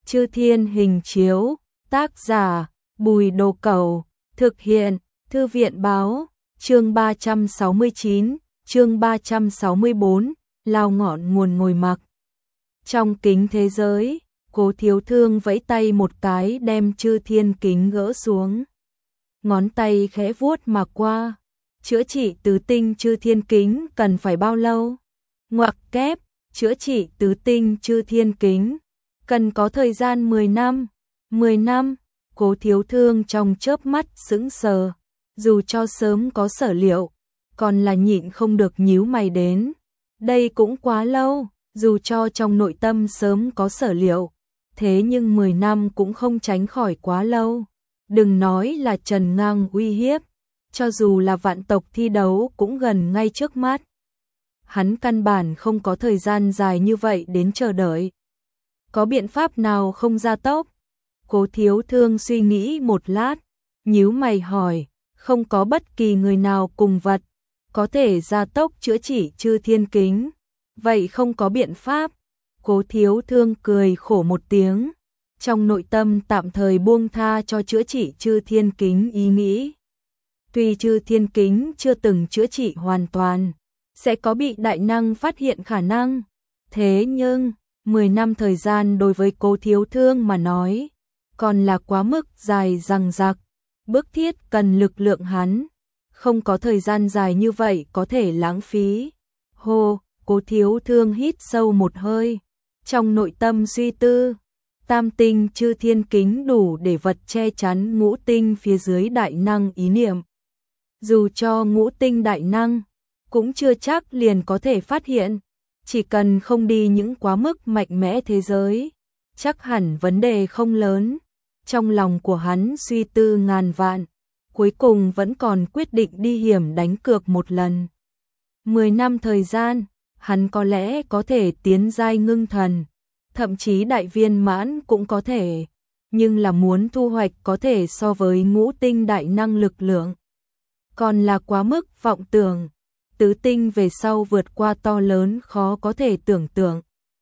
Chư Thiên Hình Chiếu, tác giả Bùi Đồ Cẩu, thực hiện Thư viện Báo, chương 369, chương 364, lao ngọn nguồn ngồi mặc. Trong kính thế giới, Cố Thiếu Thương vẫy tay một cái đem Chư Thiên kính gỡ xuống. Ngón tay khẽ vuốt mà qua, chữa trị tứ tinh Chư Thiên kính cần phải bao lâu? Ngoặc kép, chữa trị tứ tinh Chư Thiên kính cần có thời gian 10 năm. 10 năm, Cố Thiếu Thương trong chớp mắt sững sờ, dù cho sớm có sở liệu, còn là nhịn không được nhíu mày đến. Đây cũng quá lâu, dù cho trong nội tâm sớm có sở liệu, thế nhưng 10 năm cũng không tránh khỏi quá lâu. Đừng nói là Trần Ngang uy hiếp, cho dù là vạn tộc thi đấu cũng gần ngay trước mắt. Hắn căn bản không có thời gian dài như vậy đến chờ đợi. Có biện pháp nào không gia tốc? Cố Thiếu Thương suy nghĩ một lát, nhíu mày hỏi, không có bất kỳ người nào cùng vật có thể gia tốc chữa trị Chư Thiên kính. Vậy không có biện pháp. Cố Thiếu Thương cười khổ một tiếng, trong nội tâm tạm thời buông tha cho chữa trị Chư Thiên kính ý nghĩ. Tuy Chư Thiên kính chưa từng chữa trị hoàn toàn, sẽ có bị đại năng phát hiện khả năng. Thế nhưng, 10 năm thời gian đối với Cố Thiếu Thương mà nói, còn là quá mức dài dằng dặc, bức thiết cần lực lượng hắn. Không có thời gian dài như vậy có thể lãng phí. Hô, Cố Thiếu Thương hít sâu một hơi, trong nội tâm suy tư, tam tinh Chư Thiên kính đủ để vật che chắn ngũ tinh phía dưới đại năng ý niệm. Dù cho ngũ tinh đại năng, cũng chưa chắc liền có thể phát hiện, chỉ cần không đi những quá mức mạnh mẽ thế giới, chắc hẳn vấn đề không lớn. Trong lòng của hắn suy tư ngàn vạn, cuối cùng vẫn còn quyết định đi hiểm đánh cược một lần. 10 năm thời gian, hắn có lẽ có thể tiến giai ngưng thần, thậm chí đại viên mãn cũng có thể, nhưng là muốn thu hoạch có thể so với ngũ tinh đại năng lực lượng, còn là quá mức vọng tưởng. Tứ tinh về sau vượt qua to lớn khó có thể tưởng tượng.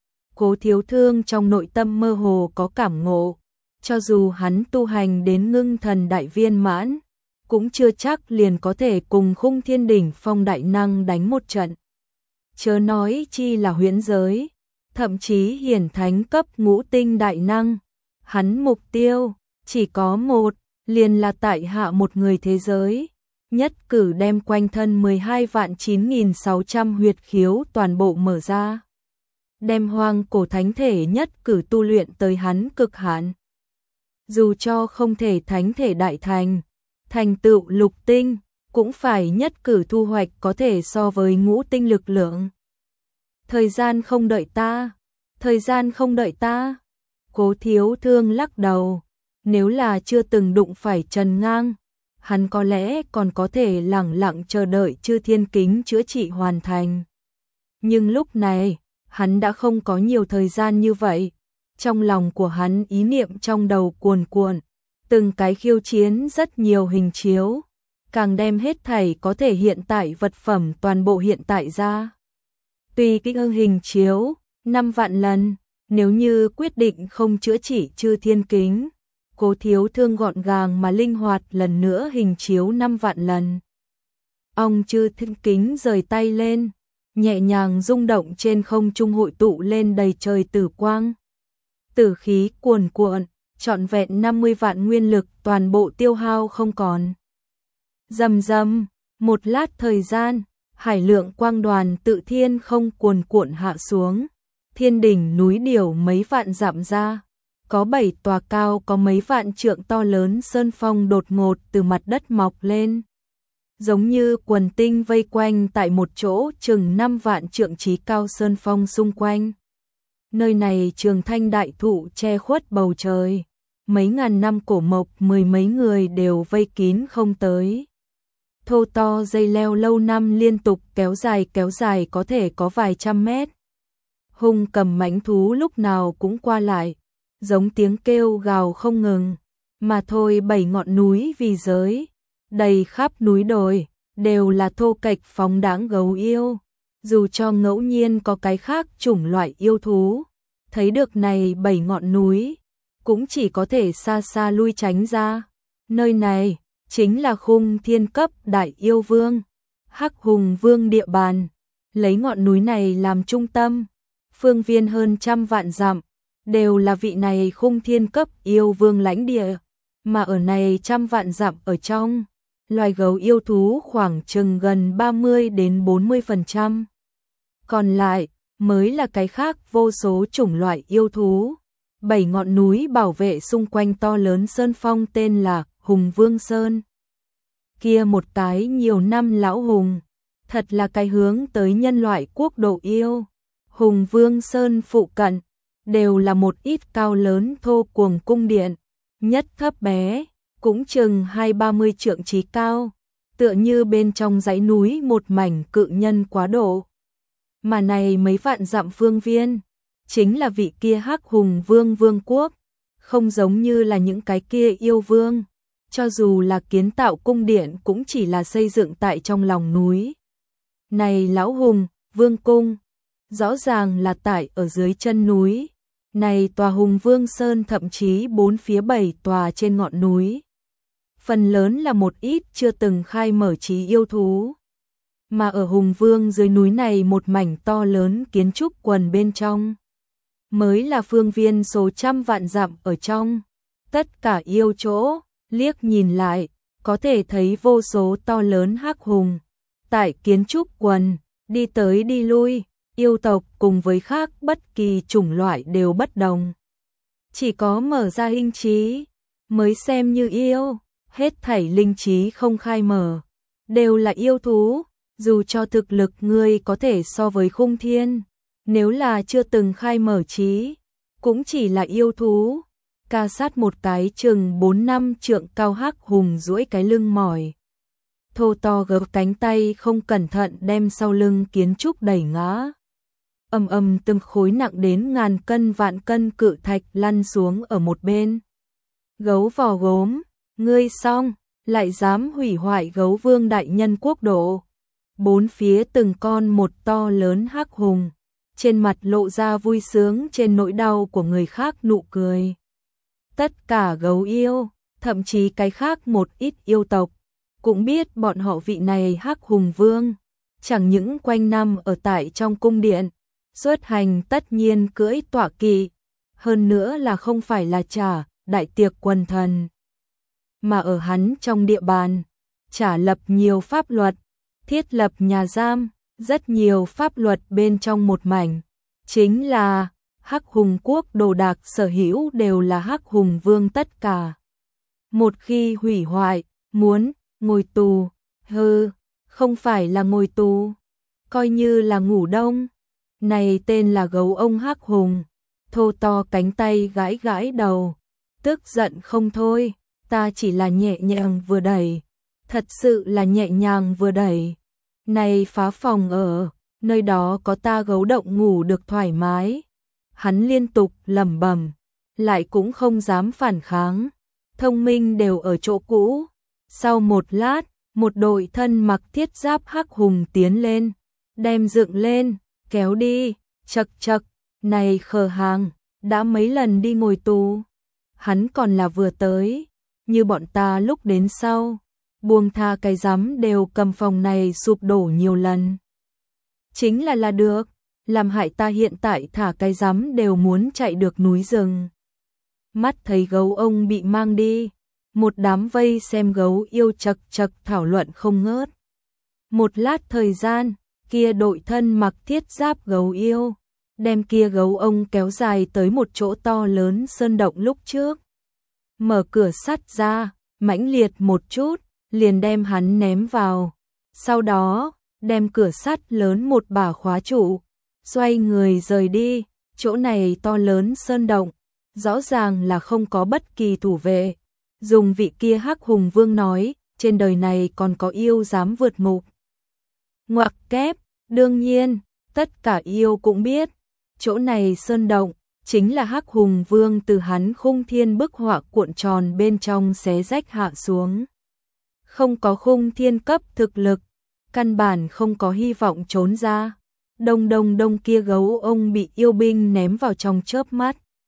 Cố Thiếu Thương trong nội tâm mơ hồ có cảm ngộ, cho dù hắn tu hành đến ngưng thần đại viên mãn, cũng chưa chắc liền có thể cùng Khung Thiên đỉnh phong đại năng đánh một trận. Chớ nói chi là huyễn giới, thậm chí hiển thánh cấp ngũ tinh đại năng. Hắn mục tiêu chỉ có một, liền là tại hạ một người thế giới. Nhất cử đem quanh thân 12.9.600 huyệt khiếu toàn bộ mở ra. Đem hoang cổ thánh thể nhất cử tu luyện tới hắn cực hạn. Dù cho không thể thánh thể đại thành tựu lục tinh, cũng phải nhất cử thu hoạch có thể so với ngũ tinh lực lượng. Thời gian không đợi ta, thời gian không đợi ta. Cố Thiếu Thương lắc đầu, nếu là chưa từng đụng phải Trần Ngang, hắn có lẽ còn có thể lẳng lặng chờ đợi Chư Thiên kính chữa trị hoàn thành. Nhưng lúc này, hắn đã không có nhiều thời gian như vậy. Trong lòng của hắn ý niệm trong đầu cuồn cuộn, từng cái khiêu chiến rất nhiều hình chiếu, càng đem hết thảy có thể hiện tại vật phẩm toàn bộ hiện tại ra. Tuy kích ưng hình chiếu 5 vạn lần, nếu như quyết định không chữa trị Chư Thiên kính, Cố Thiếu Thương gọn gàng mà linh hoạt lần nữa hình chiếu 5 vạn lần. Ông Chư Thiên kính rời tay lên, nhẹ nhàng rung động trên không trung hội tụ lên đầy trời tử quang. Tử khí cuồn cuộn, trọn vẹn 50 vạn nguyên lực toàn bộ tiêu hao không còn. Rầm rầm, một lát thời gian, hải lượng quang đoàn tự thiên không cuồn cuộn hạ xuống. Thiên đỉnh núi điểu mấy vạn dặm ra, có 7 tòa cao có mấy vạn trượng to lớn sơn phong đột ngột từ mặt đất mọc lên. Giống như quần tinh vây quanh tại một chỗ chừng 5 vạn trượng trí cao sơn phong xung quanh. Nơi này trường thanh đại thụ che khuất bầu trời, mấy ngàn năm cổ mộc mười mấy người đều vây kín không tới. Thô to dây leo lâu năm liên tục kéo dài có thể có vài trăm mét. Hung cầm mãnh thú lúc nào cũng qua lại, giống tiếng kêu gào không ngừng, mà thôi 7 ngọn núi vì giới, đầy khắp núi đồi, đều là thô kệch phóng đãng gấu yêu. Dù cho ngẫu nhiên có cái khác chủng loại yêu thú, thấy được này 7 ngọn núi, cũng chỉ có thể xa xa lui tránh ra. Nơi này chính là khung thiên cấp đại yêu vương, Hắc Hùng Vương địa bàn, lấy ngọn núi này làm trung tâm, phương viên hơn 100 vạn dặm, đều là vị này khung thiên cấp yêu vương lãnh địa, mà ở này 100 vạn dặm ở trong, loài gấu yêu thú khoảng chừng gần 30 đến 40%. Còn lại mới là cái khác vô số chủng loại yêu thú. 7 ngọn núi bảo vệ xung quanh to lớn sơn phong tên là Hùng Vương Sơn. Kia một cái nhiều năm lão hùng, thật là cái hướng tới nhân loại quốc độ yêu. Hùng Vương Sơn phụ cận, đều là một ít cao lớn thô cuồng cung điện, nhất thấp bé, cũng chừng 20-30 trượng trí cao, tựa như bên trong dãy núi một mảnh cự nhân quá độ. Mà này mấy vạn dặm phương viên, chính là vị kia Hắc Hùng Vương vương quốc, không giống như là những cái kia yêu vương, cho dù là kiến tạo cung điện cũng chỉ là xây dựng tại trong lòng núi. Này lão hùng, vương cung, rõ ràng là tại ở dưới chân núi. Này tòa Hùng Vương Sơn thậm chí bốn phía 7 tòa trên ngọn núi. Phần lớn là một ít chưa từng khai mở trí yêu thú. Mà ở Hùng Vương dưới núi này một mảnh to lớn kiến trúc quần bên trong, mới là phương viên số 100 vạn dặm ở trong. Tất cả yêu chỗ, liếc nhìn lại, có thể thấy vô số to lớn hắc hùng. Tại kiến trúc quần, đi tới đi lui, yêu tộc cùng với khác bất kỳ chủng loại đều bất đồng. Chỉ có mở ra linh trí, mới xem như yêu, hết thảy linh trí không khai mở, đều là yêu thú, dù cho thực lực ngươi có thể so với khung thiên, nếu là chưa từng khai mở trí, cũng chỉ là yêu thú. Ca sát một cái chừng 4-5 trượng cao hắc hùng duỗi cái lưng mỏi. Thô to gập cánh tay không cẩn thận đem sau lưng kiến trúc đẩy ngã. Ầm ầm từng khối nặng đến ngàn cân vạn cân cự thạch lăn xuống ở một bên. Gấu vò gốm, ngươi xong, lại dám hủy hoại gấu vương đại nhân quốc độ. Bốn phía từng con một to lớn hắc hùng, trên mặt lộ ra vui sướng trên nỗi đau của người khác nụ cười. Tất cả gấu yêu, thậm chí cái khác một ít yêu tộc, cũng biết bọn họ vị này hắc hùng vương, chẳng những quanh năm ở tại trong cung điện, xuất hành tất nhiên cưỡi tọa kỵ, hơn nữa là không phải là trả đại tiệc quần thần, mà ở hắn trong địa bàn, trả lập nhiều pháp luật, thiết lập nhà giam, rất nhiều pháp luật bên trong một mảnh, chính là Hắc Hùng quốc đồ đạc sở hữu đều là Hắc Hùng vương tất cả. Một khi hủy hoại, muốn ngồi tù, không phải là ngồi tù, coi như là ngủ đông. Này tên là gấu ông Hắc Hùng, thô to cánh tay gãi gãi đầu, tức giận không thôi, ta chỉ là nhẹ nhàng vừa đẩy, thật sự là nhẹ nhàng vừa đẩy. Này phá phòng ở, nơi đó có ta gấu động ngủ được thoải mái. Hắn liên tục lẩm bẩm, lại cũng không dám phản kháng, thông minh đều ở chỗ cũ. Sau một lát, một đội thân mặc thiết giáp hắc hùng tiến lên, đem dựng lên, kéo đi, chật chật, này khờ hàng, đã mấy lần đi ngồi tù. Hắn còn là vừa tới, như bọn ta lúc đến sau, buông tha cái rắm đều cầm phòng này sụp đổ nhiều lần. Chính là được, làm hại ta hiện tại thả cái rắm đều muốn chạy được núi rừng. Mắt thấy gấu ông bị mang đi, một đám vây xem gấu yêu chật chật thảo luận không ngớt. Một lát thời gian, kia đội thân mặc thiết giáp gấu yêu, đem kia gấu ông kéo dài tới một chỗ to lớn sơn động lúc trước. Mở cửa sắt ra, mãnh liệt một chút, liền đem hắn ném vào. Sau đó, đem cửa sắt lớn một bả khóa trụ, xoay người rời đi. Chỗ này to lớn sơn động, rõ ràng là không có bất kỳ thủ vệ. Dùng vị kia Hắc Hùng vương nói, trên đời này còn có yêu dám vượt ngục. Ngoặc kép, đương nhiên, tất cả yêu cũng biết, chỗ này sơn động, chính là Hắc Hùng vương từ hắn khung thiên bức họa cuộn tròn bên trong xé rách hạ xuống. Không có khung thiên cấp thực lực, căn bản không có hy vọng trốn ra. Đông kia gấu ông bị yêu binh ném vào trong chớp mắt.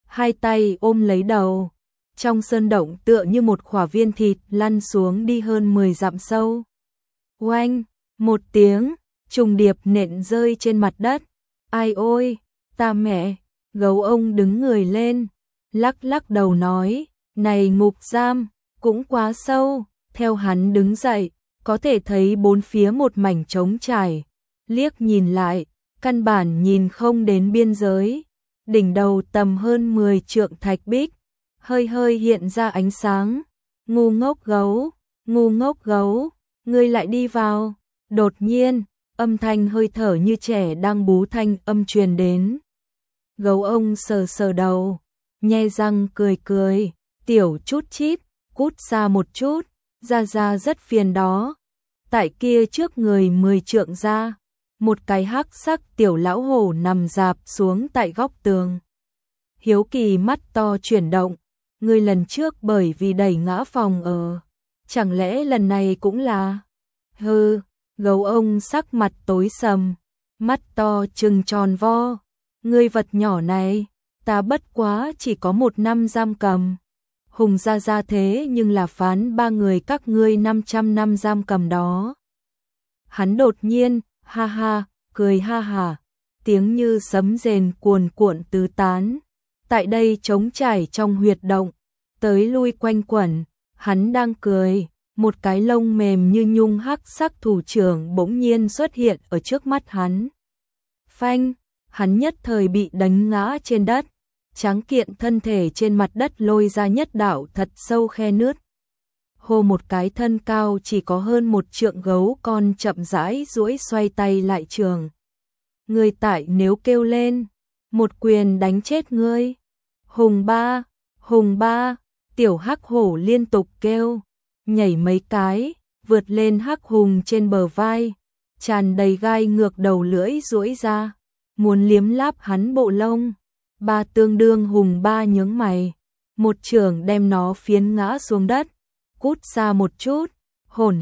hai tay ôm lấy đầu. Trong sơn động tựa như một khỏa viên thịt lăn xuống đi hơn 10 dặm sâu. Oanh, một tiếng, trùng điệp nện rơi trên mặt đất. Ai ôi, ta mẹ, gấu ông đứng người lên, lắc lắc đầu nói, này ngục giam, cũng quá sâu. Theo hắn đứng dậy, có thể thấy bốn phía một mảnh trống trải, liếc nhìn lại, căn bản nhìn không đến biên giới. Đỉnh đầu tầm hơn 10 trượng thạch bích, hơi hơi hiện ra ánh sáng. Ngu ngốc gấu, ngươi lại đi vào. Đột nhiên, âm thanh hơi thở như trẻ đang bú thanh âm truyền đến. Gấu ông sờ sờ đầu, nhe răng cười cười, tiểu chút chít, cút xa một chút, ra rất phiền đó. Tại kia trước người 10 trượng ra, một cái hắc sắc tiểu lão hổ nằm rạp xuống tại góc tường. Hiếu kỳ mắt to chuyển động, người lần trước bởi vì đẩy ngã phòng ở, chẳng lẽ lần này cũng là? Hừ, gấu ông sắc mặt tối sầm, mắt to trừng tròn vo, ngươi vật nhỏ này, ta bất quá chỉ có 1 năm giam cầm. Hùng ra thế nhưng là phán 3 người các ngươi 500 năm giam cầm đó. Hắn đột nhiên, ha ha, cười ha hả, tiếng như sấm rền cuồn cuộn tứ tán. Tại đây trống trải trong huyệt động, tới lui quanh quẩn, hắn đang cười, một cái lông mềm như nhung hắc sắc thủ trưởng bỗng nhiên xuất hiện ở trước mắt hắn. Phanh, hắn nhất thời bị đánh ngã trên đất, tráng kiện thân thể trên mặt đất lôi ra nhất đạo thật sâu khe nứt. Hô, một cái thân cao chỉ có hơn 1 trượng gấu con chậm rãi duỗi xoay tay lại trường. Ngươi tại nếu kêu lên, một quyền đánh chết ngươi. Hùng ba, tiểu hắc hổ liên tục kêu, nhảy mấy cái, vượt lên hắc hùng trên bờ vai, tràn đầy gai ngược đầu lưỡi duỗi ra, muốn liếm láp hắn bộ lông. Ba tương đương hùng ba nhướng mày, một chưởng đem nó phiến ngã xuống đất, cút xa một chút, hổn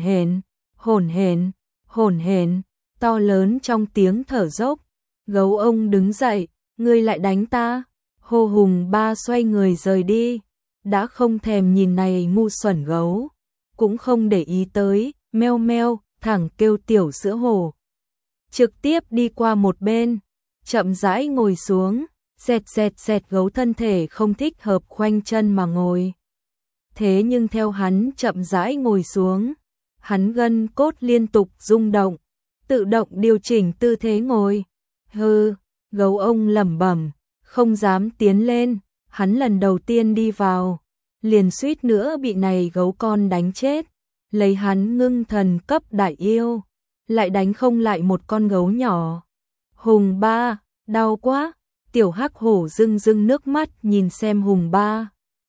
hển, to lớn trong tiếng thở dốc. Gấu ông đứng dậy, ngươi lại đánh ta. Hô, hùng ba xoay người rời đi, đã không thèm nhìn này ngu xuẩn gấu, cũng không để ý tới, meo meo, thẳng kêu tiểu sữa hổ. Trực tiếp đi qua một bên, chậm rãi ngồi xuống, dẹt gấu thân thể không thích hợp khoanh chân mà ngồi. Thế nhưng theo hắn chậm rãi ngồi xuống, hắn gân cốt liên tục rung động, tự động điều chỉnh tư thế ngồi. Hừ, gấu ông lẩm bẩm, không dám tiến lên, hắn lần đầu tiên đi vào, liền suýt nữa bị này gấu con đánh chết, lấy hắn ngưng thần cấp đại yêu, lại đánh không lại một con gấu nhỏ. Hùng ba, đau quá, tiểu hắc hổ rưng nước mắt nhìn xem hùng ba.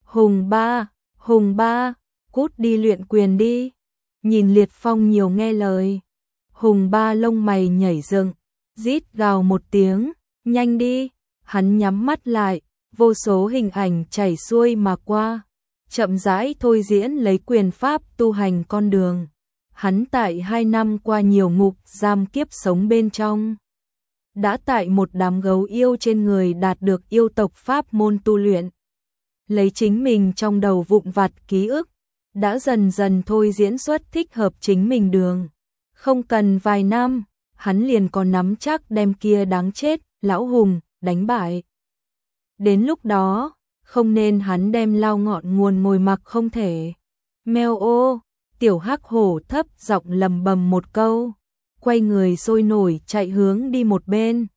Hùng ba, cút đi luyện quyền đi, nhìn Liệt Phong nhiều nghe lời. Hùng ba lông mày nhảy dựng, rít gào một tiếng, nhanh đi. Hắn nhắm mắt lại, vô số hình ảnh chảy xuôi mà qua, chậm rãi thôi diễn lấy quyền pháp tu hành con đường. Hắn tại 2 năm qua nhiều ngục giam kiếp sống bên trong, đã tại một đám gấu yêu trên người đạt được yêu tộc pháp môn tu luyện. Lấy chính mình trong đầu vụn vặt ký ức, đã dần dần thôi diễn xuất thích hợp chính mình đường. Không cần vài năm, hắn liền có nắm chắc đem kia đáng chết lão hùng đánh bại. Đến lúc đó, không nên hắn đem lao ngọn nguồn ngồi mặc không thể. Meo ô, tiểu hắc hổ thấp giọng lầm bầm một câu, quay người sôi nổi chạy hướng đi một bên.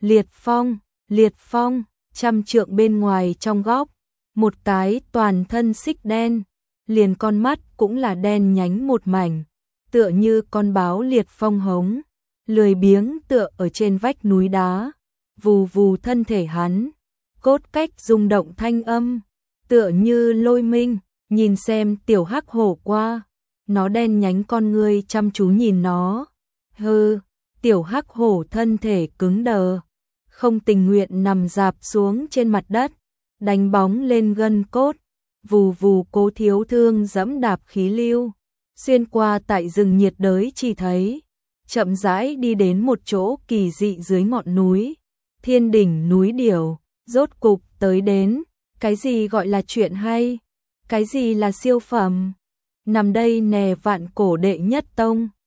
Liệt Phong, 100 trượng bên ngoài trong góc, một cái toàn thân xích đen, liền con mắt cũng là đen nhánh một mảnh, tựa như con báo Liệt Phong hống, lười biếng tựa ở trên vách núi đá. Vù vù thân thể hắn, cốt cách rung động thanh âm, tựa như lôi minh, nhìn xem tiểu hắc hổ qua, nó đen nhánh con ngươi chăm chú nhìn nó. Hừ, tiểu hắc hổ thân thể cứng đờ, không tình nguyện nằm rạp xuống trên mặt đất, đánh bóng lên gân cốt, vù vù cố thiếu thương dẫm đạp khí lưu, xuyên qua tại rừng nhiệt đới chỉ thấy, chậm rãi đi đến một chỗ kỳ dị dưới ngọn núi. Thiên đỉnh núi Điểu, rốt cục tới đến, Cái gì gọi là chuyện hay? Cái gì là siêu phẩm? Nằm đây nè vạn cổ đệ nhất tông.